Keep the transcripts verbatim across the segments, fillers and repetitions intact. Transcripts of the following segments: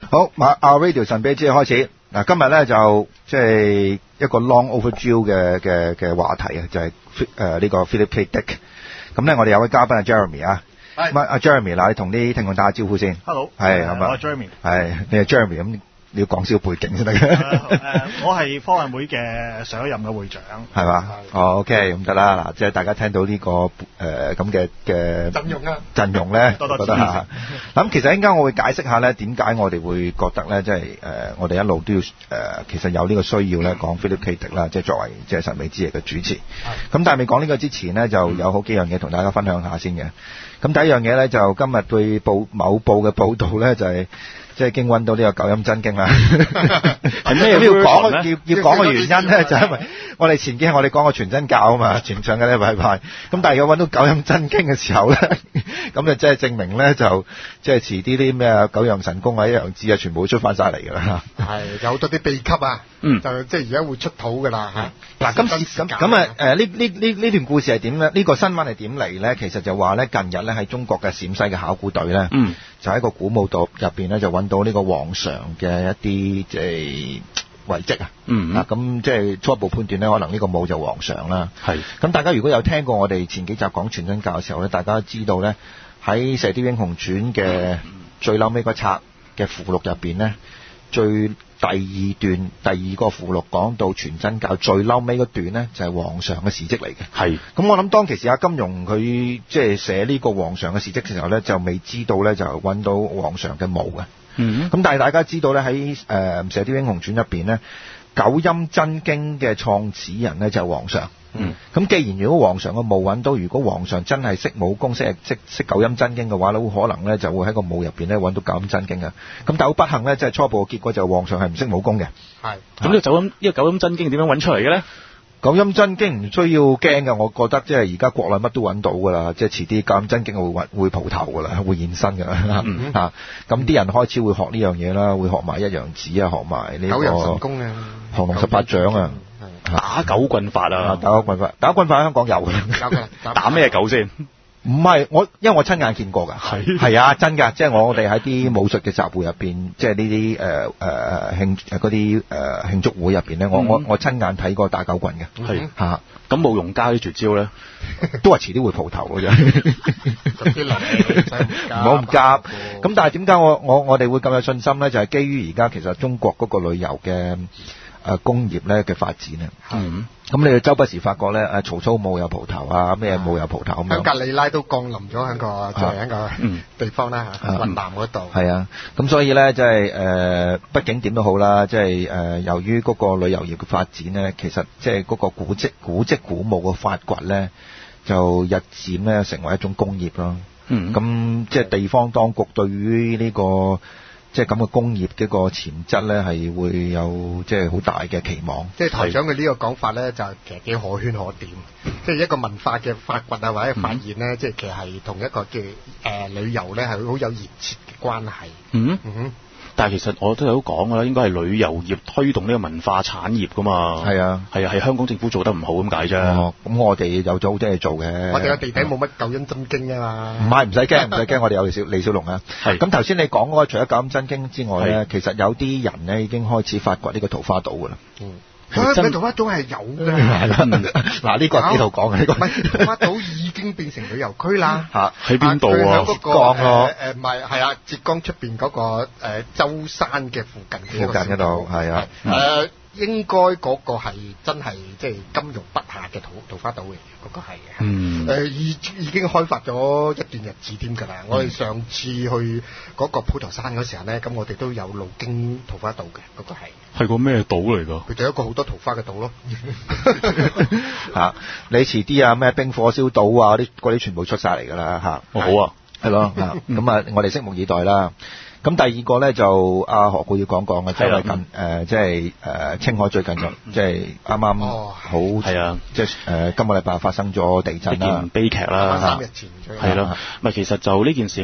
好，馬阿 Radio 神秘之夜開始。嗱，今日咧就即係一個 long overdue 嘅嘅嘅話題啊，就係誒呢個 Philip K. Dick。咁咧，我哋有位嘉賓係 Jeremy 啊。係。咁啊，阿 Jeremy 嗱，你同啲聽眾打下招呼先。 Hello。 係係嘛？ 我係 Jeremy。 係，你係 Jeremy 咁。你要講少背景先得嘅。 誒，我係科運會嘅上一任嘅會長。係嘛？哦 ，OK，咁得啦。嗱，即係大家聽到呢、這個誒咁嘅嘅陣容啊， 陣容咧， 多多覺得嚇。咁其實陣間我會解釋下咧，點解我哋會覺得咧，即係誒我哋一路都要誒、呃，其實有呢個需要咧，講 Philip K. Dick 啦，即係作為即係神秘之夜嘅主持。咁但係未講呢個之前呢，就有好幾樣嘢同大家分享下先嘅。咁第一樣嘢咧，就今日對報某報嘅報導咧，就係、是。即係經揾到呢個九陰真經啦，係咩要講？要要講嘅原因咧，就係因為我哋前幾日我哋講過全真教啊嘛，全上嘅禮拜派。咁但係如果揾到九陰真經嘅時候咧，咁就即係證明咧，就即係遲啲啲咩九陽神功啊、一陽指啊，全部會出翻晒嚟㗎啦。 係有好多啲秘笈啊，嗯，就即係而家會出土㗎啦嚇。嗱咁咁咁啊誒呢呢呢呢段故事係點咧？呢個新聞係點嚟咧？其實就話咧，近日咧喺中國嘅陝西嘅考古隊咧，嗯，就喺個古墓度入邊咧就揾到呢個皇上嘅一啲即係遺跡啊，嗯啊咁即係初步判斷咧，可能呢個墓就皇上啦。係咁，大家如果有聽過我哋前幾集講全真教嘅時候咧，大家都知道咧喺《射雕英雄傳》嘅最嬲尾嗰冊嘅附錄入邊咧，最第二段第二個附錄講到全真教最嬲尾嗰段咧，就係、是、皇上嘅事蹟嚟嘅。係咁，我諗當其時阿金庸佢即係寫呢個皇上嘅事蹟嘅時候咧，就未知道咧就揾到皇上嘅墓嘅。嗯，咁但係大家知道咧喺誒《射雕英雄傳》入邊咧，九陰真經嘅創始人咧就係皇上。嗯，咁既然如果皇上嘅墓揾到，如果皇上真係識武功、識識識九陰真經嘅話咧，好可能咧就會喺個墓入邊咧揾到九陰真經嘅。咁但好不幸咧，即係初步嘅結果就係皇上係唔識武功嘅。係，咁呢個九陰呢個九陰真經點樣揾出嚟嘅咧？九陰真經唔需要驚嘅，我覺得即係而家國內乜都揾到㗎啦，即係遲啲九陰真經會會蒲頭㗎啦，會現身㗎啦。嗯嚇，咁啲人開始會學呢樣嘢啦，會學埋一陽指啊，學埋呢個九陽神功啊，降龍十八掌啊。打狗棍法啊！打狗棍法，打狗棍法喺香港有嘅。打咩狗先？唔係我，因為我親眼見過㗎。係係啊，真㗎！即係我哋喺啲武術嘅集會入邊，即係呢啲誒誒慶嗰啲誒慶祝會入邊咧，我我我親眼睇過打狗棍嘅。係嚇，咁冇用家啲絕招咧，都係遲啲會蒲頭嘅啫。唔好咁急。咁但係點解我我我哋會咁有信心咧？就係基於而家其實中國嗰個旅遊嘅。誒工業咧嘅發展啊，嗯，咁你哋周不時發覺咧，誒曹操墓有蒲頭啊，咩墓有蒲頭咁樣。香格里拉都降臨咗喺個即係一個地方啦嚇，雲南嗰度。係啊，咁所以咧即係誒，畢竟點都好啦，即係誒，由於嗰個旅遊業嘅發展咧，其實即係嗰個古蹟、古蹟、古墓嘅發掘咧，就日漸咧成為一種工業咯。嗯，咁即係地方當局對於呢個。即係咁嘅工業嘅個潛質咧，係會有即係好大嘅期望。即係台長嘅呢個講法咧，就其實幾可圈可點。即係一個文化嘅發掘啊，或者發現咧，嗯、即係其實係同一個嘅誒、呃、旅遊咧係好有熱切嘅關係。嗯嗯哼。但係其實我都有講㗎啦，應該係旅遊業推動呢個文化產業㗎嘛。係啊，係啊，係香港政府做得唔好咁解啫。哦，咁我哋有咗好多嘢做嘅。我哋個地底冇乜九陰真經啊嘛。唔係，唔使驚，唔使驚，我哋有李小李小龍啊。係。咁頭先你講嗰個除咗九陰真經之外咧，其實有啲人咧已經開始發掘呢個桃花島㗎啦。嗯。佢桃花島係有嘅。嗱，呢個係幾度講嘅呢個？唔係，桃花島已經變成旅遊區啦。嚇，喺邊度啊？浙江咯。誒唔係，係啊，浙江出邊嗰個誒舟山嘅附近。附近嗰度係啊。誒。應該嗰個係真係即係金庸筆下嘅桃桃花島嚟嘅，嗰、嗰個係嘅。嗯。誒、呃、已已經開發咗一段日子添㗎啦。嗯、我哋上次去嗰個普陀山嗰時候咧，咁我哋都有路經桃花島嘅，嗰、嗰個係。係個咩島嚟㗎？佢就一個好多桃花嘅島咯。嚇、啊！你遲啲啊咩冰火燒島啊啲嗰啲全部出晒嚟㗎啦嚇。哦，好啊。係咯。咁啊，我哋拭目以待啦。咁第二個咧就阿何故要講講嘅，就係近誒即係誒青海最近就即係啱啱好係啊，即係誒今個禮拜發生咗地震啦，悲劇啦，三日前係咯，唔係其實就呢件事我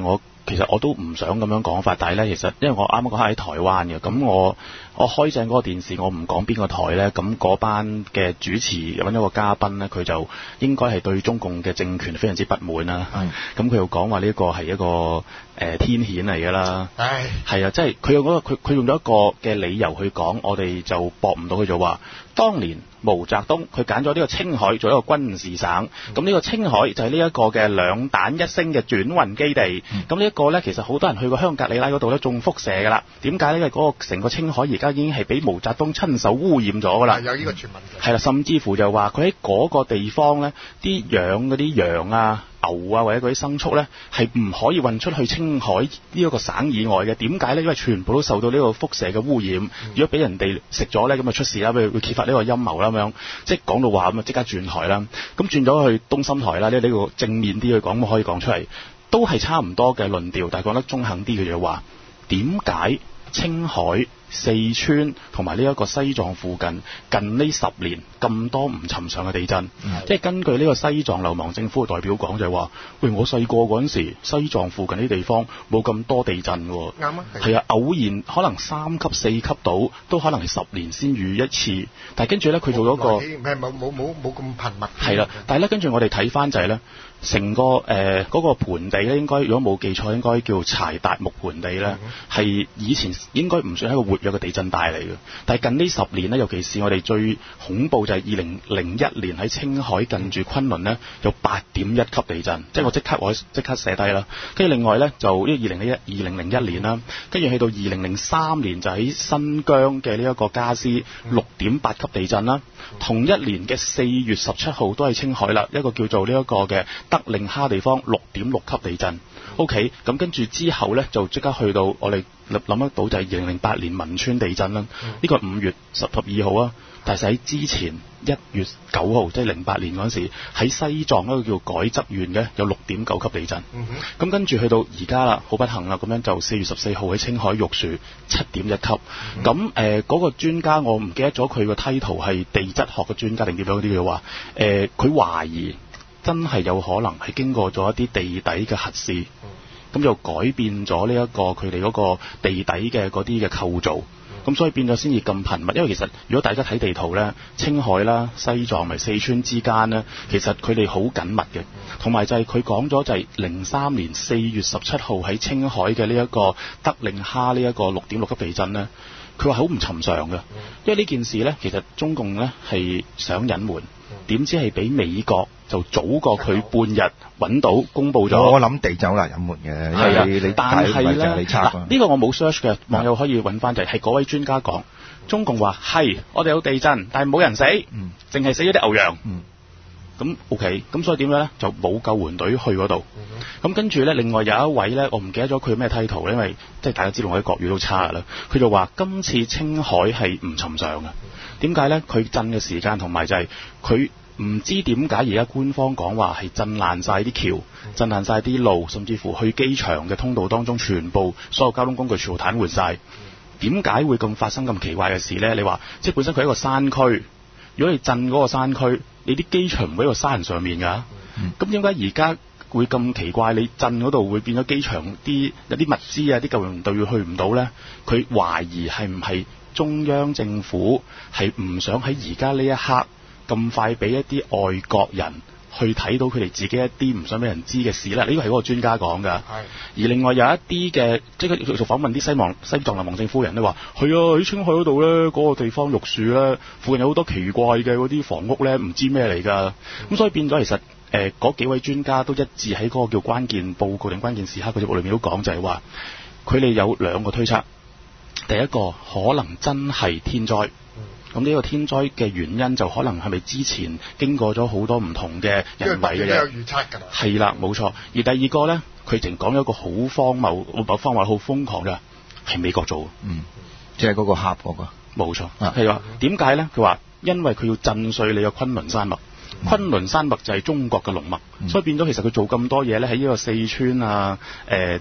其實我都唔想咁樣講法，但係咧，其實因為我啱啱講喺台灣嘅，咁我我開正嗰個電視，我唔講邊個台咧，咁嗰班嘅主持揾咗個嘉賓咧，佢就應該係對中共嘅政權非常之不滿啦。咁佢又講話呢個係一個誒、呃、天譴嚟㗎啦。係係啊，即係佢用嗰個佢佢用咗一個嘅理由去講，我哋就駁唔到佢，就話當年毛澤東佢揀咗呢個青海做一個軍事省，咁、嗯、呢個青海就係呢一個嘅兩彈一星嘅轉運基地。咁呢一個呢，其實好多人去過香格里拉嗰度呢，中輻射㗎啦。點解呢？因為嗰個成個青海而家已經係俾毛澤東親手污染咗㗎啦。有呢個傳聞嘅。係啦，甚至乎就話佢喺嗰個地方呢，啲養嗰啲羊啊、牛啊或者嗰啲牲畜呢，係唔可以運出去青海呢一個省以外嘅。點解呢？因為全部都受到呢個輻射嘅污染。嗯、如果俾人哋食咗呢，咁就出事啦，會會揭發呢個陰謀啦咁樣。即係講到話咁啊，即刻轉台啦。咁轉咗去東深台啦，呢、這、呢個正面啲去講，可以講出嚟，都係差唔多嘅論調，但係講得中肯啲嘅就話，點解青海、四川同埋呢一個西藏附近近呢十年咁多唔尋常嘅地震？即係根據呢個西藏流亡政府嘅代表講就係話，喂，我細個嗰陣時，西藏附近啲地方冇咁多地震喎。啱啊，係啊，偶然可能三級四級到，都可能係十年先遇一次。但係跟住咧，佢做咗個唔係冇冇冇冇咁頻密。 係啦，但係咧跟住我哋睇翻就係咧。成個誒嗰、呃那個盆地咧，應該如果冇記錯，應該叫柴達木盆地咧，係、嗯、以前應該唔算係一個活躍嘅地震帶嚟嘅。但係近呢十年咧，尤其是我哋最恐怖就係二零零一年喺青海近住昆侖咧，有八點一級地震，嗯、即係我即刻我即刻寫低啦。跟住另外咧，就因為二零零一二零零一年啦，跟住去到二零零三年就喺新疆嘅呢一個加斯六點八級地震啦。嗯、同一年嘅四月十七號都係青海啦，一個叫做呢一個嘅德令哈地方六點六級地震。OK， 咁跟住之後呢，就即刻去到我哋諗得到就係二零零八年汶川地震啦。呢、嗯、個五月十二號啊，但係喺之前一月九號，即係零八年嗰陣時，喺西藏一個叫改則縣嘅有六點九級地震。咁、嗯、跟住去到而家啦，好不幸啦，咁樣就四月十四號喺青海玉樹七點一級。咁誒嗰個專家我唔記得咗佢個 title 係地質學嘅專家定點樣嗰啲嘅話，誒佢懷疑。真係有可能係經過咗一啲地底嘅核試，咁就改變咗呢一個佢哋嗰個地底嘅嗰啲嘅構造，咁所以變咗先至咁頻密。因為其實如果大家睇地圖呢，青海啦、西藏同四川之間呢，其實佢哋好緊密嘅。同埋就係佢講咗就係零三年四月十七號喺青海嘅呢一個德令哈呢一個六點六級地震呢，佢話好唔尋常嘅。因為呢件事呢，其實中共呢係想隱瞞。點知係俾美國就早過佢半日揾到公佈咗。 我諗地就好難隱瞞嘅，因為你但係咧嗱呢個我冇 search 嘅，網友可以揾翻就係係嗰位專家講，中共話係我哋有地震，但係冇人死，淨、嗯、係死咗啲牛羊。咁、嗯、OK，咁所以點樣咧？就冇救援隊去嗰度。咁、嗯、跟住咧，另外有一位咧，我唔記得咗佢咩 title，因為即係大家知道我啲國語都差啦。佢就話今次青海係唔尋常嘅。點解咧？佢震嘅時間同埋就係佢唔知點解而家官方講話係震爛晒啲橋，震爛晒啲路，甚至乎去機場嘅通道當中全部所有交通工具全部癱瘓晒。點解會咁發生咁奇怪嘅事咧？你話即係本身佢係一個山區，如果你震嗰個山區，你啲機場唔喺個山上面㗎，咁點解而家會咁奇怪？你震嗰度會變咗機場啲有啲物資啊，啲救援隊去唔到咧？佢懷疑係唔係中央政府係唔想喺而家呢一刻咁快俾一啲外國人去睇到佢哋自己一啲唔想俾人知嘅事咧？呢個係嗰個專家講㗎。而另外有一啲嘅，即係佢做訪問啲西藏西藏流亡政夫人都話：係啊，喺青海嗰度咧，嗰、嗰個地方玉樹咧，附近有好多奇怪嘅嗰啲房屋咧，唔知咩嚟㗎。咁、嗯、所以變咗其實誒嗰、呃、幾位專家都一致喺嗰個叫關鍵報告定關鍵時刻嘅節目裏面都講，就係話佢哋有兩個推測。第一個可能真係天災。咁呢個天災嘅原因就可能係咪之前經過咗好多唔同嘅人為嘅嘢？有預測㗎啦。係啦，冇錯。而第二個咧，佢淨講咗一個好荒謬、好荒謬、好瘋狂嘅，係美國做。嗯， 即係嗰個峽嗰個。冇錯。 係話點解咧？佢話因為佢要震碎你嘅昆侖山脈。嗯、昆侖山脈就係中國嘅龍脈、嗯，所以變咗其實佢做咁多嘢咧，喺呢個四川啊、誒、呃、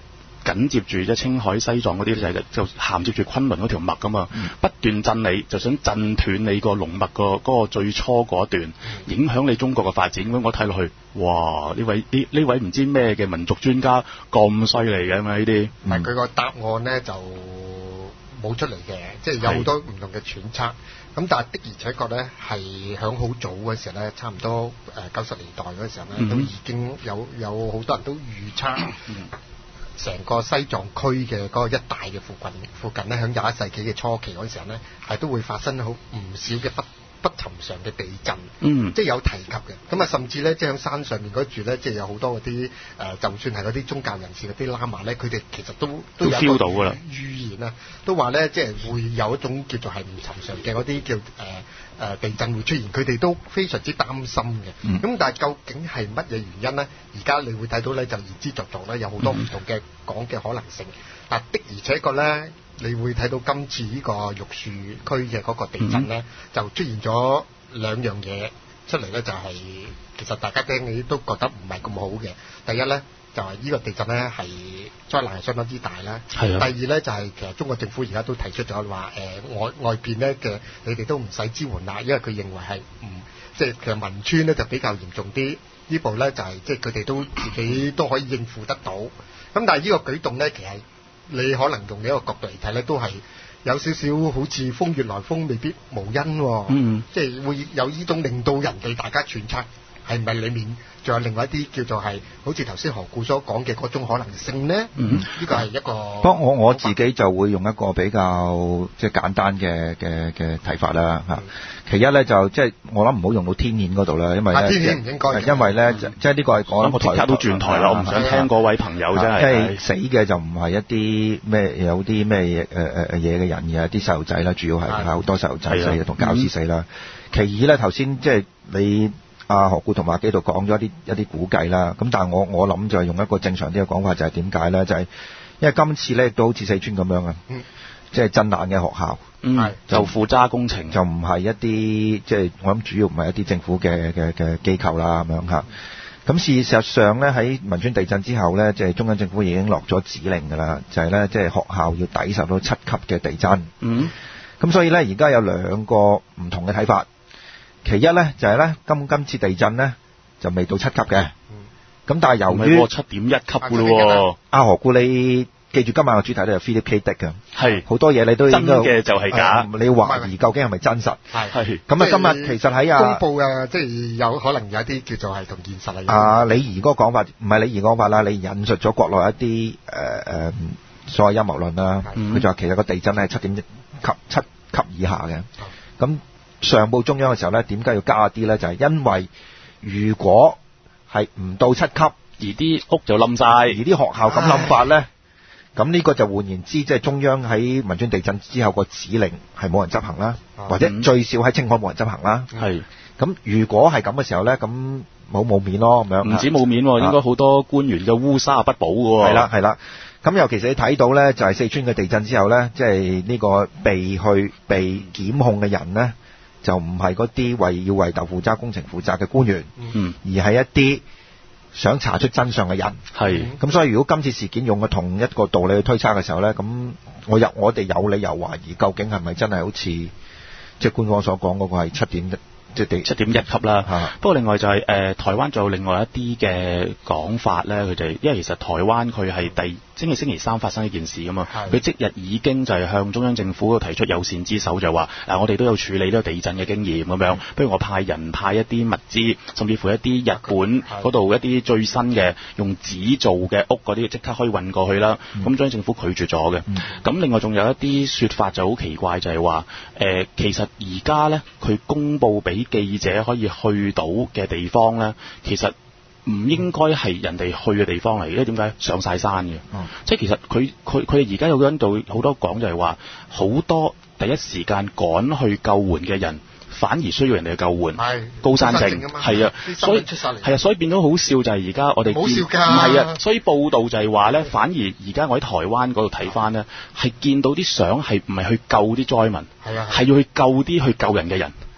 緊接住即係青海、西藏嗰啲就係就銜接住昆侖嗰條脈噶嘛，嗯、不斷震你，就想震斷你個龍脈個嗰個最初嗰段，影響你中國嘅發展。咁我睇落去，哇！呢位呢呢位唔知咩嘅民族專家咁犀利嘅嘛呢啲， 唔係佢個答案咧就冇出嚟嘅，即係有好多唔同嘅揣測。咁但係的而且確咧，係響好早嘅時候咧，差唔多誒九十年代嗰時候咧，嗯、都已經有有好多人都預測成個西藏區嘅嗰個一帶嘅附近附近咧，響廿一世紀嘅初期嗰時候咧，係都會發生好唔少嘅不不尋常嘅地震，嗯，即係有提及嘅。咁啊，甚至咧，即係喺山上面嗰住咧，即係有好多嗰啲誒，就算係嗰啲宗教人士嗰啲喇嘛咧，佢哋其實都都有 feel 到㗎啦。預言啊，都話咧，即係會有一種叫做係唔尋常嘅嗰啲叫誒誒、呃、地震會出現，佢哋都非常之擔心嘅。咁、嗯、但係究竟係乜嘢原因咧？而家你會睇到咧，就言之鑿鑿咧，有好多唔同嘅講嘅可能性。但的而且確咧，你會睇到今次呢個玉樹區嘅嗰個地震咧，嗯、就出現咗兩樣嘢出嚟咧，就係、是、其實大家聽你都覺得唔係咁好嘅。第一咧就係、是、呢個地震咧係災難係相當之大啦。係啊。第二咧就係、是、其實中國政府而家都提出咗話誒外外邊咧嘅你哋都唔使支援啦，因為佢認為係唔即係其實汶川咧就比較嚴重啲，呢部咧就係即係佢哋都自己都可以應付得到。咁但係呢個舉動咧，其實你可能用呢一個角度嚟睇咧，都係有少少好似風月來風未必無因、哦，嗯，即係會有呢種令到人哋大家揣測係唔係裡面仲有另外一啲叫做係好似頭先何故所講嘅嗰種可能性呢？嗯，呢個係一個。不過我我自己就會用一個比較即係簡單嘅嘅嘅睇法啦嚇。嗯、其一咧就即係我諗唔好用到天譴嗰度啦，因為咧，天譴唔應該。因為咧、嗯、即係呢個係講我即刻都轉台啦，我唔想聽嗰位朋友真係。 即係死嘅就唔係一啲咩有啲咩嘢誒誒誒嘢嘅人，而係啲細路仔啦，主要係好多細路仔死同教師死啦。其二咧頭先即係你。阿何故同埋阿基度講咗一啲一啲估計啦，咁但係我我諗就係用一個正常啲嘅講法，就係點解咧？就係、是、因為今次咧都好似四川咁樣啊，嗯、即係震難嘅學校，嗯、就負責工程，就唔係一啲即係我諗主要唔係一啲政府嘅嘅嘅機構啦咁樣嚇。咁事實上咧喺汶川地震之後咧，即係中央政府已經落咗指令㗎啦，就係咧即係學校要抵受到七級嘅地震。嗯，咁所以咧而家有兩個唔同嘅睇法。其一咧就係、是、咧今今次地震咧就未到七級嘅，咁、嗯、但係由於七點一級嘅咯， 阿何故你記住今晚嘅主題咧係 Philip K. Dick 嘅，係好多嘢你都應該真嘅就係假， 你懷疑究竟係咪真實？係係咁啊！今日其實喺啊公佈啊，即係有可能有一啲叫做係同現實係啊李儀嗰個講法，唔係李儀講法啦，你引述咗國內一啲誒誒所謂陰謀論啦，佢、嗯、就話其實個地震係七點一級七級以下嘅，咁、嗯。上報中央嘅時候咧，點解要加一啲咧？就係、是、因為如果係唔到七級，而啲屋就冧晒，而啲學校咁冧法咧，咁呢個就換言之，即、就、係、是、中央喺汶川地震之後個指令係冇人執行啦，嗯、或者最少喺青海冇人執行啦。係咁、嗯，如果係咁嘅時候咧，咁冇冇面咯咁樣。唔止冇面，啊、應該好多官員嘅烏紗不保嘅喎。係啦係啦，咁尤其是你睇到咧，就係、是、四川嘅地震之後咧，即係呢個被去被檢控嘅人咧。就唔係嗰啲為要為豆腐渣工程負責嘅官員，嗯、而係一啲想查出真相嘅人。係咁，所以如果今次事件用嘅同一個道理去推測嘅時候咧，咁我有我哋有理由懷疑，究竟係咪真係好似即係官方所講嗰個係七點一？即係七點一級啦，啊、不過另外就係、是、誒、呃、台灣仲有另外一啲嘅講法咧，佢哋因為其實台灣佢係第星期星期三發生一件事噶嘛，佢即日已經就係向中央政府提出友善之手，就話嗱、啊、我哋都有處理呢個地震嘅經驗咁樣，不如我派人派一啲物資，甚至乎一啲日本嗰度一啲最新嘅用紙做嘅屋嗰啲，即刻可以運過去啦。咁、嗯、中央政府拒絕咗嘅。咁、嗯、另外仲有一啲說法就好奇怪，就係話誒其實而家咧佢公佈俾記者可以去到嘅地方咧，其實唔應該係人哋去嘅地方嚟，因為點解上晒山嘅？嗯、即係其實佢佢佢哋而家有嗰度好多講就係話，好多第一時間趕去救援嘅人，反而需要人哋嘅救援。係高山症係啊，所以係啊，所以變咗好笑就係而家我哋冇笑㗎，唔係啊，所以報道就係話咧，反而而家我喺台灣嗰度睇翻咧，係見到啲相係唔係去救啲災民，係啊，係要去救啲去救人嘅人。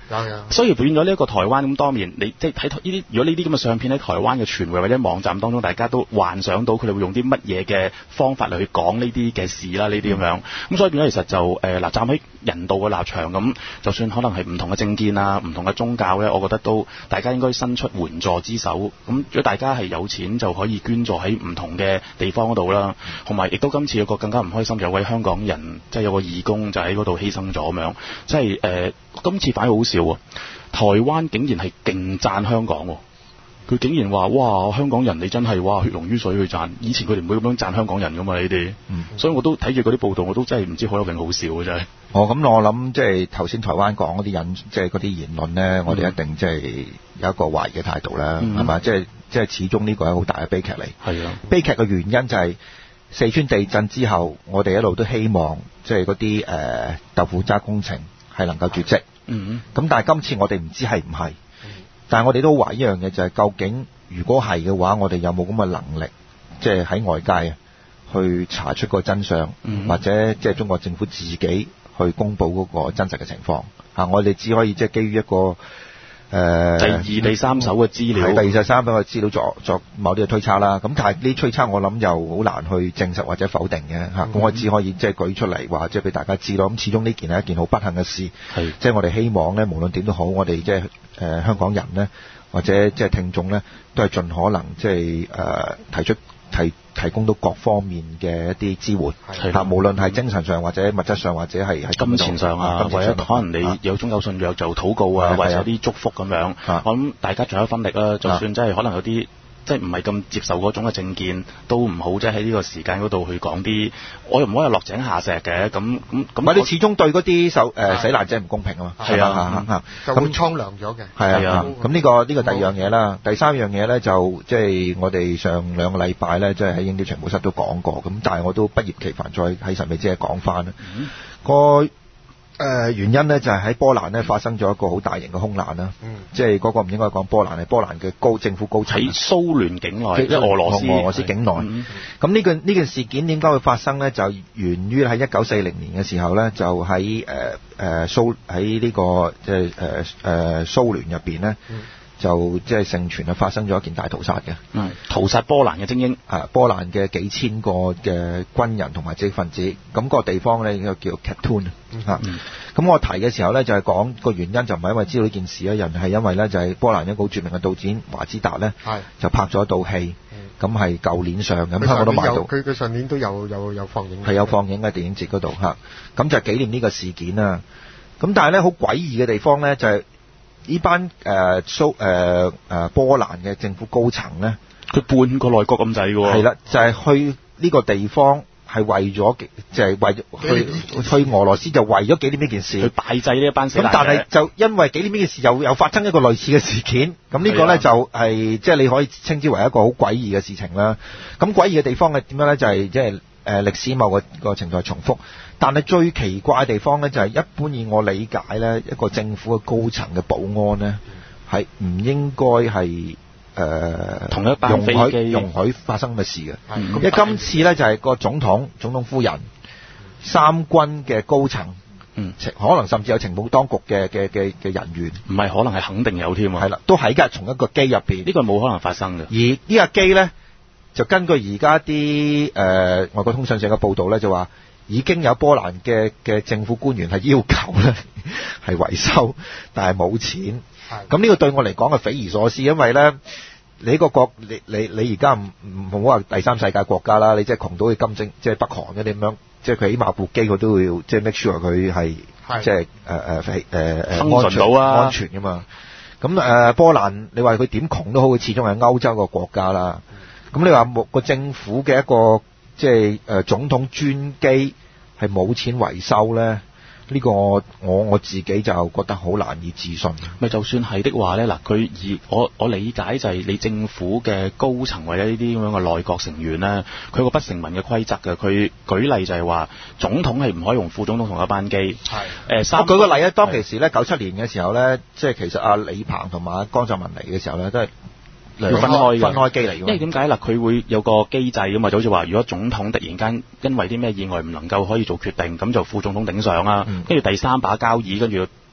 有有。 所以變咗呢一個台灣咁當面，你即係睇呢啲，如果呢啲咁嘅相片喺台灣嘅傳媒或者網站當中，大家都幻想到佢哋會用啲乜嘢嘅方法嚟去講呢啲嘅事啦，呢啲咁樣。咁、嗯、所以變咗其實就誒嗱、呃，站喺人道嘅立場咁，就算可能係唔同嘅政見啊、唔同嘅宗教咧，我覺得都大家應該伸出援助之手。咁如果大家係有錢，就可以捐助喺唔同嘅地方嗰度啦。同埋亦都今次有個更加唔開心，有位香港人即係、就是、有個義工就喺嗰度犧牲咗咁樣。即係誒，今次反而好笑喎，台灣竟然係勁讚香港喎。佢竟然話：哇，香港人你真係哇血濃於水去讚。以前佢哋唔會咁樣讚香港人噶嘛，你哋。嗯。所以我都睇住嗰啲報道，我都真係唔知好有定好笑嘅真係。 哦，咁我諗即係頭先台灣講嗰啲人，即係嗰啲言論咧，我哋一定即係有一個懷疑嘅態度啦，係、嗯、嘛？即係即係始終呢個係好大嘅悲劇嚟。係啊。悲劇嘅原因就係四川地震之後，我哋一路都希望即係嗰啲誒豆腐渣工程係能夠絕跡。嗯。咁但係今次我哋唔知係唔係。但係我哋都懷疑一樣嘢，就係究竟如果係嘅話，我哋有冇咁嘅能力，即係喺外界啊，去查出個真相，嗯、或者即係中國政府自己去公佈嗰個真實嘅情況。啊，我哋只可以即係基於一個誒、呃、 第二、第三手嘅資料， 第二、第三手嘅資料作作某啲嘅推測啦。咁但係呢啲推測，我諗又好難去證實或者否定嘅嚇。咁、嗯、我只可以即係舉出嚟話，即係俾大家知咯。咁始終呢件係一件好不幸嘅事，即係我哋希望咧，無論點都好，我哋即係。誒、呃、香港人咧，或者即係聽眾咧，都係盡可能即係誒提出提提供到各方面嘅一啲支援，係啦，無論係精神上或者物質上或者係係金錢上啊，或者可能你有宗教信仰就禱告啊，或者有啲祝福咁樣。我諗大家盡一分力啦，就算真係可能有啲。即係唔係咁接受嗰種嘅政見，都唔好即係喺呢個時間嗰度去講啲，我又唔可以落井下石嘅。咁咁咁， 你始終對嗰啲受誒死難者唔公平啊嘛。係啊， 嚇咁蒼涼咗嘅。 係啊，咁呢個呢個第二樣嘢啦。第三樣嘢咧就即係我哋上兩個禮拜咧，即係喺英調情報室都講過。咁但係我都不厭其煩再喺神秘之夜講翻啦。個誒、呃、原因咧就係、是、喺波蘭咧發生咗一個好大型嘅空難啦，嗯、即係嗰個唔應該講波蘭，係波蘭嘅高政府高層喺蘇聯境內，即係俄羅斯俄羅斯境內。咁呢、嗯、個呢件事件點解會發生咧？就源於喺一九四零年嘅時候咧，就喺誒誒蘇喺呢個即係誒誒蘇聯入邊咧。嗯就即係盛傳啊，發生咗一件大屠殺嘅， 嗯，屠殺波蘭嘅精英， 啊，波蘭嘅幾千個嘅軍人同埋知識分子，咁、那個地方咧應該叫 Katyn 啊，咁、嗯、我提嘅時候咧就係、是、講個原因就唔係因為知道呢件事啊，人係因為咧就係、是、波蘭一個好著名嘅導演華茲達咧，就拍咗一套戲，咁係舊年上，咁香港都買到， 佢佢上年都有有有放映， 係有放映嘅電影節嗰度嚇，咁就紀念呢個事件啊，咁但係咧好詭異嘅地方咧就係、是。呢班誒蘇誒誒波蘭嘅政府高層咧， 佢半個內閣咁滯嘅喎。 係啦，就係、是、去呢個地方係為咗，就係、是、為去去俄羅斯就為咗紀念呢件事， 去拜祭呢一班死難者。 咁但係就因為紀念呢件事，又有發生一個類似嘅事件。咁呢個咧就係即係你可以稱之為一個好詭異嘅事情啦。咁詭異嘅地方係點樣咧？就係即係誒歷史某個個程度係重複。但係最奇怪嘅地方咧，就係一般以我理解咧，一個政府嘅高層嘅保安咧，係唔應該係誒同一班飛機容許容許發生嘅事嘅。因為今次咧就係個總統、總統夫人、三軍嘅高層，嗯，可能甚至有情報當局嘅嘅嘅嘅人員， 唔係可能係肯定有添啊。 係啦，都喺㗎，從一個機入邊， 呢個冇可能發生嘅。 而呢架機咧，就根據而家啲誒外國通訊社嘅報導咧，就話。已經有波蘭嘅嘅政府官員係要求咧係維修，但係冇錢。咁呢個對我嚟講係匪夷所思，因為咧你個國你你你而家唔唔好話第三世界國家啦，你即係窮到去金正即係北韓嗰啲咁樣，即係佢起碼部機佢都會即係 make sure 佢係即係誒誒誒誒安全到啊安全㗎嘛。咁誒、呃、波蘭你話佢點窮都好，佢始終係歐洲個國家啦。咁你話個政府嘅一個即係誒、呃、總統專機係冇錢維修咧，呢、呢個我我我自己就覺得好難以置信。 咪就算係的話咧，嗱佢而我我理解就係你政府嘅高層或者呢啲咁樣嘅內閣成員咧，佢個不成文嘅規則嘅。佢舉例就係話，總統係唔可以用副總統同一班機。係誒，三我舉個例咧，當其時咧九七年嘅時候咧，即係其實阿李鵬同埋江澤民嚟嘅時候咧，都係。 要分開嘅， 分開機嚟嘅。 因為點解啦？佢會有個機制㗎嘛，就好似話，如果總統突然間因為啲咩意外唔能夠可以做決定，咁就副總統頂上啦。跟住、嗯、第三把交椅，跟住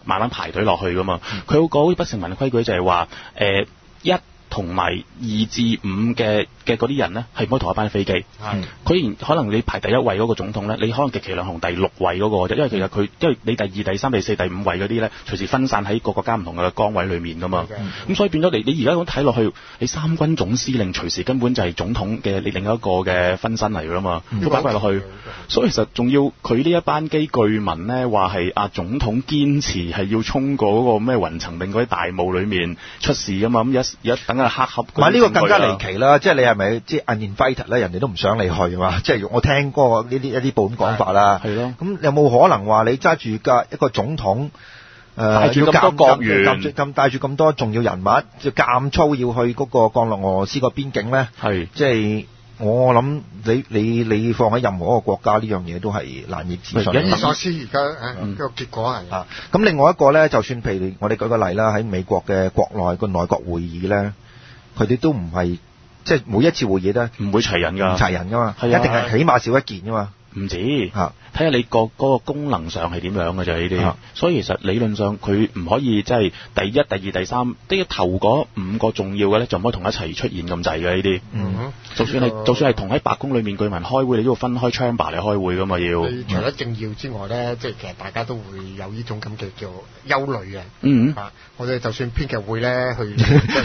慢慢排隊落去噶嘛。佢有個不成文嘅規矩就係話誒一同埋二至五嘅嘅嗰啲人咧，係唔可以同一班飛機。係，佢然可能你排第一位嗰個總統咧，你可能極其量同第六位嗰個啫，因為其實佢因為你第二、第三、第四、第五位嗰啲咧，隨時分散喺各個國家唔同嘅崗位裏面噶嘛。咁、嗯、所以變咗你你而家咁睇落去，你三軍總司令隨時根本就係總統嘅你另一個嘅分身嚟噶嘛，都擺埋落去。所以其實仲要佢呢一班機據聞咧話係啊總統堅持係要衝過嗰個咩雲層定嗰啲大霧裏面出事噶嘛，咁一一等。黑盒，唔係呢個更加離奇啦！即係你係咪即係 uninvited 咧？人哋都唔想你去嘛？即係我聽過呢啲一啲報咁講法啦。係咯。咁有冇可能話你揸住架一個總統誒，帶住咁多國員，咁帶住咁多重要人物，就監操要去嗰個降落俄羅斯個邊境咧？係。即係我諗你你你放喺任何一個國家，呢樣嘢都係難以置信。 匪夷所思，而家誒個結果係啊。咁另外一個咧，就算譬如我哋舉個例啦，喺美國嘅國內個內閣會議咧。佢哋都唔係，即係每一次會議咧，唔會齊人㗎，唔齊人㗎嘛，一定係起碼少一件㗎嘛。唔止嚇，睇下你個嗰個功能上係點樣嘅就係呢啲。所以其實理論上佢唔可以即係第一、第二、第三，啲頭嗰五個重要嘅咧，就唔可以同一齊出現咁滯嘅呢啲。嗯，就算係就算係同喺白宮裏面據聞開會，你都要分開 chamber 嚟開會㗎嘛要。 除咗政要之外咧，即係其實大家都會有呢種咁嘅叫憂慮啊。 嗯。 啊，我哋就算編劇會咧去，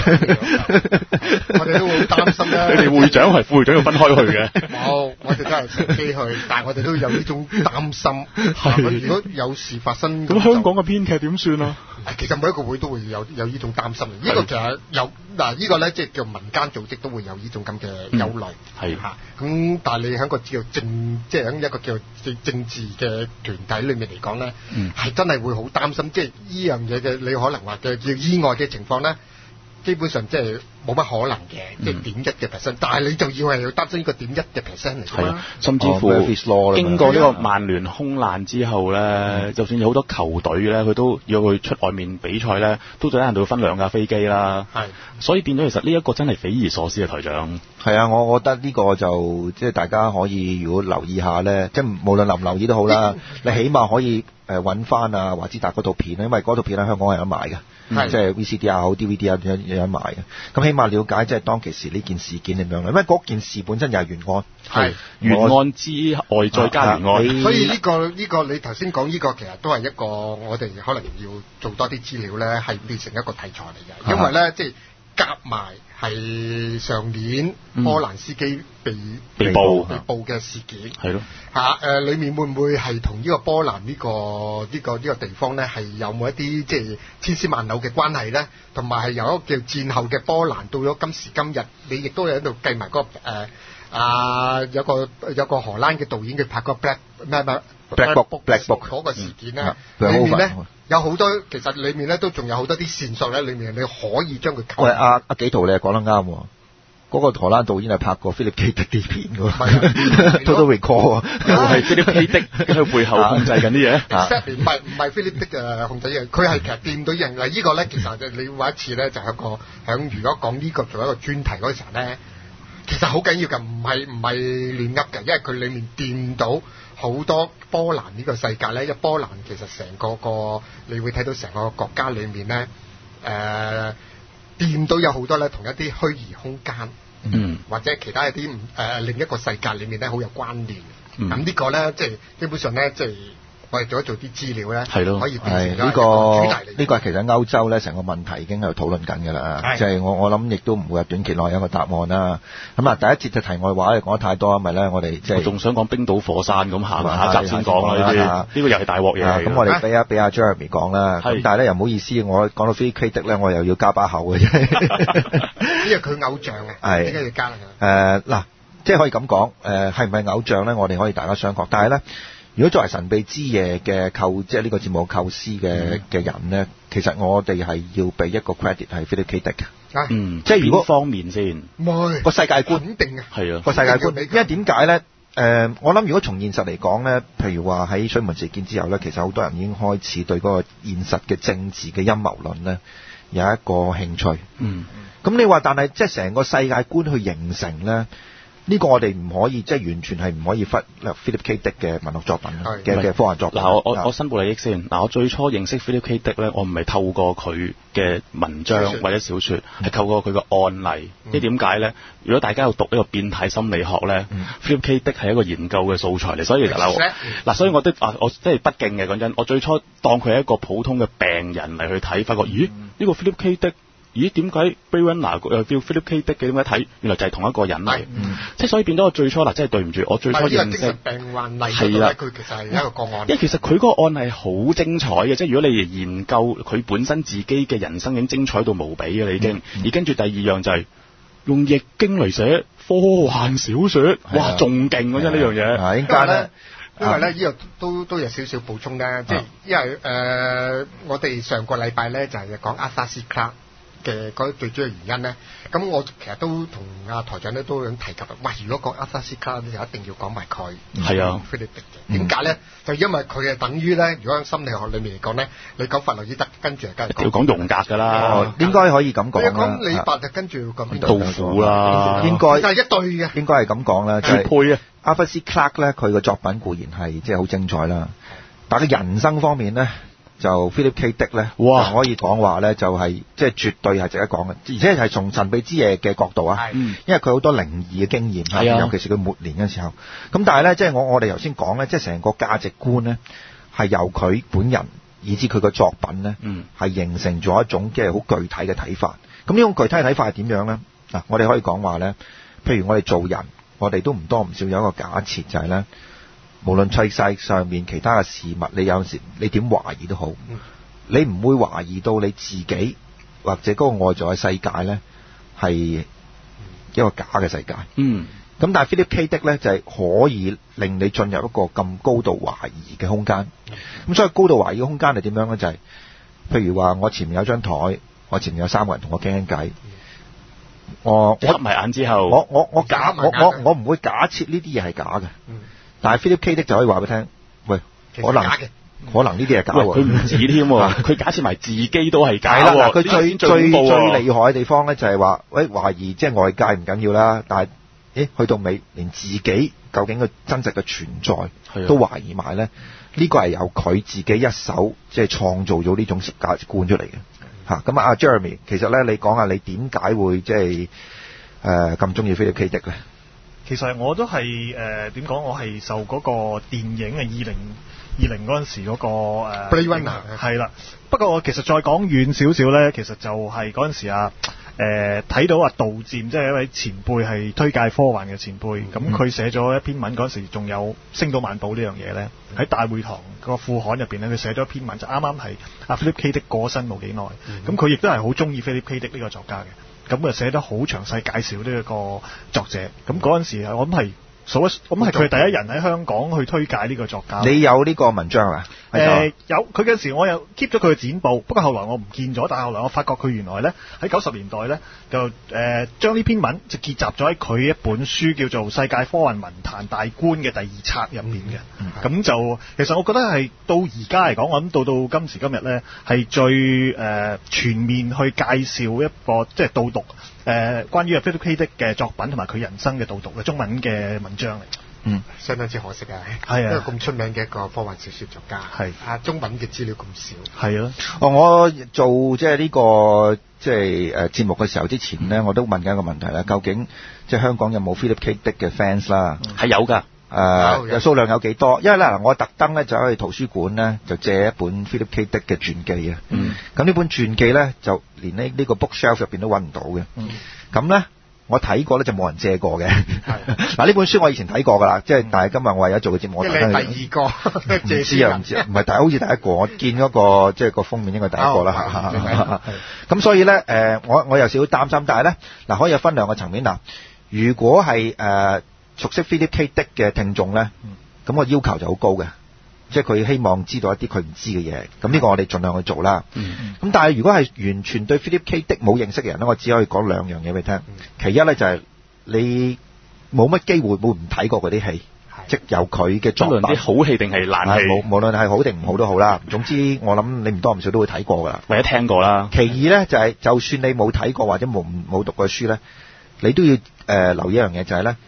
我哋都會擔心咧。 你哋會長係副會長要分開去嘅。 冇，我哋都係乘機去。但係我哋都有呢種擔心，如果有事發生， 咁香港嘅編劇點算啊？ 其實每一個會都會有有呢種擔心。呢個其實有嗱，呢個咧即係叫民間組織都會有呢種咁嘅憂慮。係嚇，咁但係你喺個叫政，即係喺一個叫政政治嘅團體裏面嚟講咧，係真係會好擔心。即係呢樣嘢嘅，你可能話嘅叫意外嘅情況咧。基本上即係冇乜可能嘅，即係點一嘅 percent，但係你就要係要擔心呢個點一嘅 percent 嚟㗎嘛。 甚至乎經過呢個曼聯空難之後咧，嗯、就算有好多球隊咧，佢都要去出外面比賽咧，都最低限度要分兩架飛機啦。係，所以變咗其實呢一個真係匪夷所思嘅台長。係啊，我覺得呢個就即係大家可以如果留意下咧，即係無論留唔留意都好啦，你起碼可以誒揾翻啊華之達嗰套片，因為嗰套片喺香港係有得賣嘅。嗯、即係 V C D 啊好 D V D 啊有有得賣嘅，咁起碼了解即係當其時呢件事件點樣啦，因為嗰件事本身又係懸案，係懸案之外再加懸案， 所以呢、呢個呢、呢個你頭先講呢個其實都係一個我哋可能要做多啲資料咧，係變成一個題材嚟嘅，因為咧即係夾埋係上年波蘭司機被、嗯、被捕被捕嘅事件，係咯嚇誒，裡面會唔會係同呢個波蘭呢、呢個呢、呢個呢、呢個地方咧係有冇一啲即係千絲萬縷嘅關係咧？同埋係有一個叫戰後嘅波蘭到咗今時今日，你亦都喺度計埋嗰、嗰個、呃、啊有個有個荷蘭嘅導演佢拍個 Black 咩咩 Black Book Black Book 嗰個事件咧，裏面咧。有好多其實裏面咧都仲有好多啲線索咧，裏面你可以將佢溝。喂，阿阿紀陶你係講得啱喎，嗰個荷蘭導演係拍過菲利基迪啲片㗎喎，Total Recall 係菲利基迪喺佢背後控制緊啲嘢。 Exactly 唔係唔係菲利基迪誒控制嘅，佢係其實掂到人嗱，呢個咧其實你話一次咧就係一個響如果講呢個做一個專題嗰時候咧，其實好緊要㗎，唔係唔係亂噏㗎，因為佢裡面掂到。好多波蘭呢個世界咧，因為波蘭其實成個個，你會睇到成個國家裏面咧，誒掂到有好多咧同一啲虛擬空間，嗯，或者其他一啲誒、呃、另一個世界裏面咧好有關聯。咁、嗯、呢個咧即係基本上咧即係。我哋做一做啲資料咧，係咯，可以變成呢、這個呢、這個其實歐洲咧成個問題已經喺度討論緊㗎啦，即係、就是、我我諗亦都唔會有短期內有一個答案啦。咁啊，第一節嘅題外話咧講得太多，因為咧我哋即係仲想講冰島火山咁，下下一集先講啦呢啲，呢、這個又係大鑊嘢。咁我哋俾阿俾阿 Jeremy 講啦。咁但係咧又唔好意思，我講到 Philip K. Dick 咧，我又要加把口嘅啫。 因為佢偶像嘅，係點解要加啦？ 誒嗱、呃，即係可以咁講，誒係唔係偶像咧？我哋可以大家商榷，但係咧。如果作為神秘之夜嘅構，即係呢個節目構思嘅嘅人咧，其實我哋係要俾一個 credit 係 Philip K. Dick 嘅，嗯，即係如果方面先，唔係個世界觀，肯定嘅，係啊，個世界觀，因為點解咧？誒、呃，我諗如果從現實嚟講咧，譬如話喺水門事件之後咧，其實好多人已經開始對嗰個現實嘅政治嘅陰謀論咧有一個興趣，嗯，咁你話，但係即係成個世界觀去形成咧。 呢個我哋唔可以即係完全係唔可以忽略 Philip K. Dick 嘅文學作品嘅嘅科幻作品。 嗱，我我我申報利益先。嗱，我最初認識 Philip K. Dick 咧，我唔係透過佢嘅文章或者小説，係、嗯、透過佢嘅案例。即係點解咧？如果大家有讀呢個變態心理學咧、嗯、，Philip K. Dick 係一個研究嘅素材嚟，所以嗱嗱、嗯，所以我都啊，我真係不敬嘅講真。我最初當佢係一個普通嘅病人嚟去睇，發覺咦呢、嗯呢個 Philip K. Dick。咦？點解 Blade Runner 又叫 Philip K. Dick 嘅？點解睇？原來就係同一個人嚟，即係所以變咗我最初嗱，真係對唔住，我最初認識病患例係啦，佢其實係一個個案。 因為其實佢嗰個案係好精彩嘅，即係如果你研究佢本身自己嘅人生已經精彩到無比嘅啦，已經。嗯、而跟住第二樣就係、是、用易經嚟寫科幻小説，哇，仲勁嗰陣呢樣嘢。 點解咧？ 因為咧，呢個都都有少少補充咧，即係因為誒、呃，我哋上個禮拜咧就係、是、講阿薩斯克嘅嗰最主要原因咧，咁我其實都同阿台長咧都有提及，喂，如果講阿薩斯卡咧，就一定要講埋佢。係啊 ，Philip Dick 嘅。點解咧？就因為佢係等於咧，如果喺心理學裏面嚟講咧，你講弗洛伊德，跟住梗係要講榮格㗎啦、 哦，應該可以咁講啦。 你講李白就跟住講邊度？ 杜甫啦， 應該就係一對嘅。 應該係咁講啦， 絕配啊！ 阿弗斯克咧，佢嘅作品固然係即係好精彩啦，但係佢人生方面咧。就 Philip K. Dick 咧，哇，可以講話咧，就係即係絕對係值得講嘅，而且係從神秘之夜嘅角度啊，因為佢好多靈異嘅經驗，係啊，尤其是佢末年嘅時候。咁但係咧，即係我我哋頭先講咧，即係成個價值觀咧，係由佢本人以至佢嘅作品咧，係形成咗一種即係好具體嘅睇法。咁呢種具體嘅睇法係點樣咧？嗱，我哋可以講話咧，譬如我哋做人，我哋都唔多唔少有一個假設就係咧。無論世界上面其他嘅事物，你有時你點懷疑都好，嗯、你唔會懷疑到你自己或者嗰個外在嘅世界咧係一個假嘅世界。嗯，咁但係 Philip K. Dick 咧就係、是、可以令你進入一個咁高度懷疑嘅空間。咁、嗯、所以高度懷疑嘅空間係點樣咧？就係、是、譬如話我前面有張台，我前面有三個人同我傾傾偈。我合埋眼之後， 我我我假我我我唔會假設呢啲嘢係假嘅。嗯，但係 Philip K. Dick 就可以話俾你聽，喂，可能可能呢啲係假喎。 佢唔止添喎，佢假設埋自己都係假喎。 佢最最最厲害嘅地方咧就係話，喂，懷疑即係外界唔緊要啦，但係，誒，去到尾連自己究竟佢真實嘅存在都懷疑埋咧，呢個係由佢自己一手即係創造咗呢種價值觀出嚟嘅。嚇，咁啊，阿 Jeremy，其實咧你講下你點解會即係誒咁中意 Philip K. Dick 咧？ 其實我都係誒點講，我係受嗰個電影嘅二零二零嗰陣時嗰、那個誒 Blade Runner 係啦。不過我其實再講遠少少咧，其實就係嗰陣時啊誒睇、呃、到啊杜漸，即係一位前輩係推介科幻嘅前輩，咁佢、嗯、寫咗一篇文嗰陣時，仲有《星島晚報》呢樣嘢咧，喺大會堂個副刊入邊咧，佢寫咗一篇文，就啱啱係阿 Philip K. Dick 過身冇幾耐，咁佢亦都係好中意 Philip K. Dick 呢個作家嘅。咁就寫得好詳細介紹呢一個作者，咁嗰陣時我諗係數一，咁係佢第一人喺香港去推介呢個作家。 你有呢個文章啊？ 誒、呃、有，佢嗰陣時我又 keep 咗佢嘅剪報，不過後來我唔見咗，但係後來我發覺佢原來咧喺九十年代咧就誒、呃、將呢篇文就結集咗喺佢一本書叫做《世界科幻文壇大觀》嘅第二冊入面嘅。咁、嗯、就其實我覺得係到而家嚟講，我諗到到今時今日咧係最誒、呃、全面去介紹一個即係導讀誒、呃、關於 Philip K. Dick 嘅作品同埋佢人生嘅導讀嘅中文嘅文章嚟。 嗯， 相當之可惜啊！ 係啊， 一個咁出名嘅一個科幻小説作家，係啊，中文嘅資料咁少， 係咯。 哦，我做即係呢個即係誒節目嘅時候之前咧，我都問緊一個問題啦，究竟即係香港有冇 Philip K. Dick 嘅 fans 啦？ 係有㗎， 誒，有數量有幾多？因為咧，我特登咧就去圖書館咧就借一本 Philip K. Dick 嘅傳記啊。嗯。咁呢本傳記咧就連呢呢個 bookshelf 入邊都揾唔到嘅。嗯。咁咧。我睇過咧就冇人借過嘅。嗱呢本書我以前睇過㗎啦，即係但係今日我為咗做嘅節目，我睇第二個唔知啊唔知啊，唔係第好似第一個，我見嗰個即係個封面應該第一個啦。咁所以咧誒，我我有少少擔心，但係咧嗱可以有分兩個層面嗱。如果係誒熟悉 Philip K. Dick 嘅聽眾咧，咁我要求就好高嘅。即係佢希望知道一啲佢唔知嘅嘢，咁呢個我哋盡量去做啦。咁、嗯、但係如果係完全對 Philip K. Dick 冇認識嘅人咧，我只可以講兩樣嘢俾你聽。嗯、其一咧就係你冇乜機會會唔睇過嗰啲戲，即有佢嘅作品，無論啲好戲定係爛戲，無無論係好定唔好都好啦。總之我諗你唔多唔少都會睇過㗎啦， 或者聽過啦。 其二咧就係、是、就算你冇睇過或者冇冇讀過書咧，你都要誒、呃、留意一樣嘢就係咧。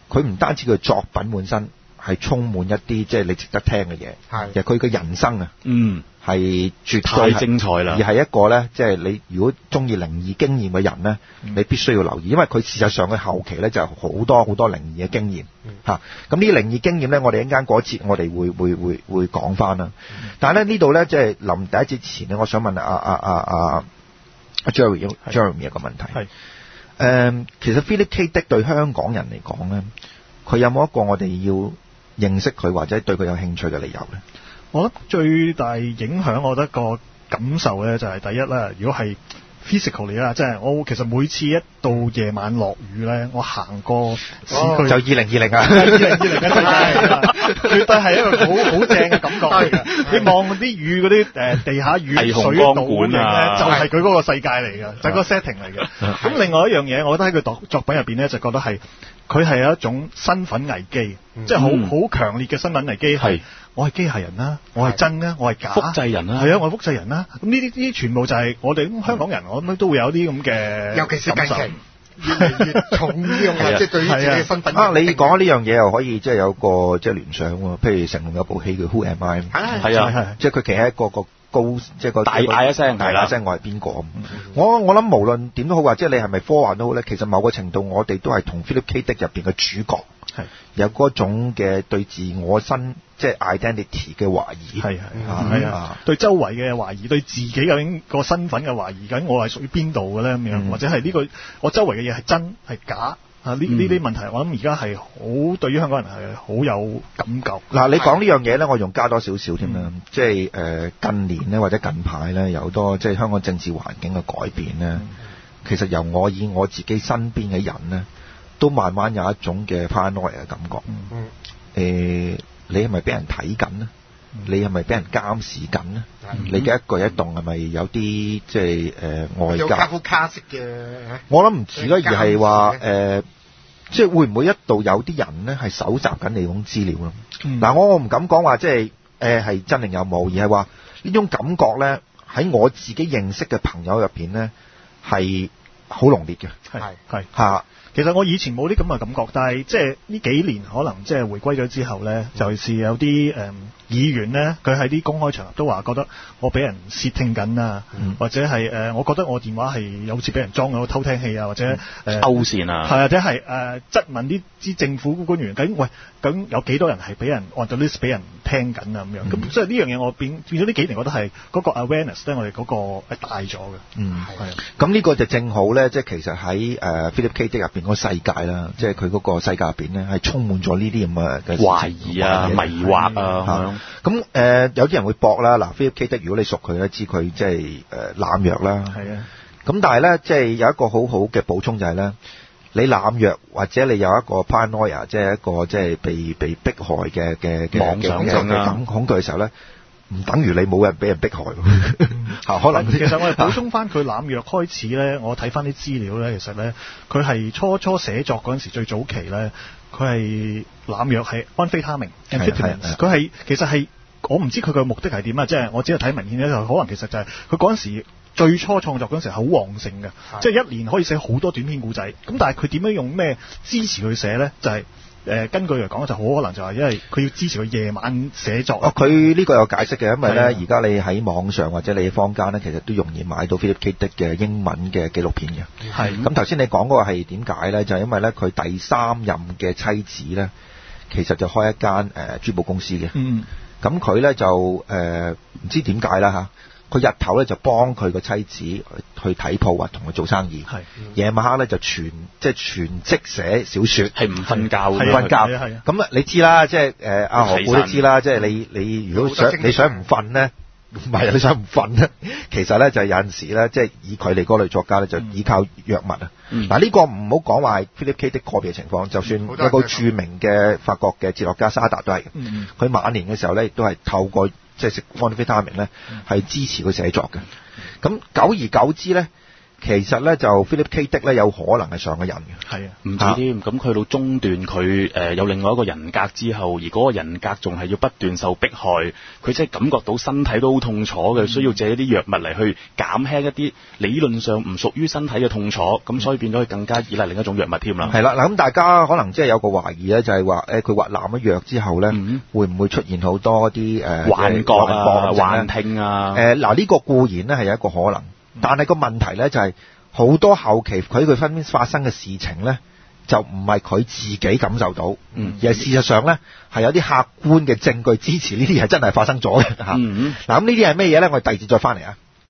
佢唔單止佢作品本身係充滿一啲即係你值得聽嘅嘢， 係其實佢嘅人生啊， 嗯， 係絕對太精彩啦， 而係一個咧，即係你如果中意靈異經驗嘅人咧， 嗯、 你必須要留意，因為佢事實上佢後期咧就有好多好多靈異嘅經驗嚇。咁呢啲靈異經驗咧，我哋一陣間嗰節我哋會會會會講翻啦。嗯、但係咧呢度咧，即係臨第一節前咧，我想問阿阿阿阿阿 Jerry Jeremy 一個問題。係誒、呃，其實 Philip K. Dick 對香港人嚟講咧，佢有冇一個我哋要認識佢或者對佢有興趣嘅理由咧？ 我覺得最大影響，我覺得個感受咧就係第一啦。如果係 physical 嚟啦，即係我其實每次一到夜晚落雨咧，我行過市區、哦、就二零二零啊，二零二零嘅世界，絕對係一個好好正嘅感覺嚟嘅。你望啲雨嗰啲誒地下雨水倒影咧，就係佢嗰個世界嚟嘅，就係、是、個 setting 嚟嘅。咁另外一樣嘢，我覺得喺佢作作品入邊咧，就覺得係佢係有一種身份危機，嗯、即係好好強烈嘅身份危機係。我係機械人啦，我係真啦，我係假， 複製人啦， 係啊，我係複製人啦。咁呢啲呢啲全部就係我哋香港人，我諗都會有啲咁嘅， 尤其是近期越嚟越重呢樣嘢，即係對於自己嘅身份啊！你講呢樣嘢又可以即係有個即係聯想喎。譬如成龍有部戲叫 Who Am I？ 係啊，係即係佢企喺一個個高，即係個大嗌一聲， 大嗌一聲，我係邊個？我我諗無論點都好，或者你係咪科幻都好咧，其實某個程度我哋都係同 Philip K. Dick 入邊嘅主角係有嗰種嘅對自我身。即係 identity 嘅懷疑，係係係啊，對周圍嘅懷疑，對自己究竟個身份嘅懷疑，究竟我係屬於邊度嘅咧咁樣，嗯、或者係呢、呢個我周圍嘅嘢係真係假啊？呢呢啲問題，我諗而家係好對於香港人係好有感覺。嗱、嗯，你講呢樣嘢咧，我仲加多少少添啦，嗯、即係誒、呃、近年咧或者近排咧有好多即係香港政治環境嘅改變咧，嗯、其實由我以我自己身邊嘅人咧，都慢慢有一種嘅 paranoia 嘅感覺。嗯，誒、呃。你係咪俾人睇緊呢？你係咪俾人監視緊呢？嗯、你嘅一舉一動係咪有啲即係誒外界？有卡夫卡式嘅。我諗唔止啦，而係話誒，即係會唔會一度有啲人呢係搜集緊你種資料咯？嗱、嗯，我我唔敢講話即係誒係真定有冇，而係話呢種感覺咧喺我自己認識嘅朋友入邊咧係好濃烈嘅。係係嚇。其實我以前冇啲咁嘅感覺，但係即係呢幾年可能即係回歸咗之後咧，就係有啲誒議員咧，佢喺啲公開場合都話覺得我俾人竊聽緊啊，嗯、或者係誒、呃，我覺得我電話係有好似俾人裝咗偷聽器啊，或者誒、呃、 勾線啊， 係或者係誒質問啲啲政府官員究竟喂，究竟有幾多人係俾人 on the list 俾人聽緊啊咁樣，咁、嗯、所以呢樣嘢我變變咗呢幾年覺得係嗰個 awareness 咧，我哋嗰個係大咗嘅。嗯，係啊。咁呢個就正好咧，即係其實喺誒、呃、Philip K. Dick 入邊嗰個世界啦，即係佢嗰個世界入邊咧係充滿咗呢啲咁嘅嘅懷疑啊、迷惑啊咁誒、呃、有啲人會駁啦，嗱 Philip K. Dick 如果你熟佢咧，知佢即係誒濫藥啦。係啊。咁但係咧，即係有一個好好嘅補充就係咧，你濫藥或者你有一個 paranoia，即係一個即係被被迫害嘅嘅嘅妄想症嘅感恐懼嘅時候咧，唔等於你冇人俾人迫害。嚇，可能其實我哋補充翻佢濫藥開始咧，我睇翻啲資料咧，其實咧佢係初初寫作嗰陣時最早期咧，佢係濫藥係安非他命 amphetamines，佢係其實係我唔知佢嘅目的係點啊，即係我只係睇文獻咧，就可能其實就係佢嗰陣時最初創作嗰陣時係好旺盛嘅，即係一年可以寫好多短篇故仔。咁但係佢點樣用咩支持佢寫咧？就係、是。誒、呃、根據嚟講就好可能就係因為佢要支持佢夜晚寫作。哦，佢呢個有解釋嘅，因為咧而家你喺網上或者你坊間咧，其實都容易買到 Philip K. Dick 嘅英文嘅紀錄片嘅。係。咁頭先你講嗰個係點解咧？就係、是、因為咧佢第三任嘅妻子咧，其實就開一間誒、呃、珠寶公司嘅。嗯。咁佢咧就誒唔、呃、知點解啦嚇。佢日頭咧就幫佢個妻子去睇鋪啊，同佢做生意。係夜晚黑咧就全即係全職寫小説，係唔瞓覺嘅。瞓覺。咁啊，你知啦，即係誒阿何故都知啦，即係你你如果想你想唔瞓咧，唔係你想唔瞓咧，其實咧就係有陣時咧，即係以佢哋嗰類作家咧，就依靠藥物啊。嗱、嗯、呢個唔好講話係 Philip K. Dick 個別嘅情況，就算一個著名嘅法國嘅哲學家沙達都係嘅。佢、嗯、晚年嘅時候咧，亦都係透過即係食安非他命咧，係支持佢寫作嘅。咁久而久之咧， 其實咧就 Philip K. Dick 咧有可能係上咗癮嘅。 係啊， 唔止添，咁佢到中段佢誒、呃、有另外一個人格之後，而嗰個人格仲係要不斷受迫害，佢即係感覺到身體都好痛楚嘅，需要借一啲藥物嚟去減輕一啲理論上唔屬於身體嘅痛楚，咁所以變咗佢更加依賴另一種藥物添啦。 係啦，嗱咁大家可能即係有個懷疑咧，就係話誒佢話濫咗藥之後咧，嗯、會唔會出現好多啲誒、呃、 幻覺啊、幻聽啊？ 誒嗱呢個固然咧係有一個可能，嗯、但係個問題咧就係、是、好多後期佢佢身邊發生嘅事情咧，就唔係佢自己感受到，嗯、而係事實上咧係有啲客觀嘅證據支持呢啲係真係發生咗嘅嚇。嗱咁呢啲係咩嘢咧？我哋第二節再翻嚟啊。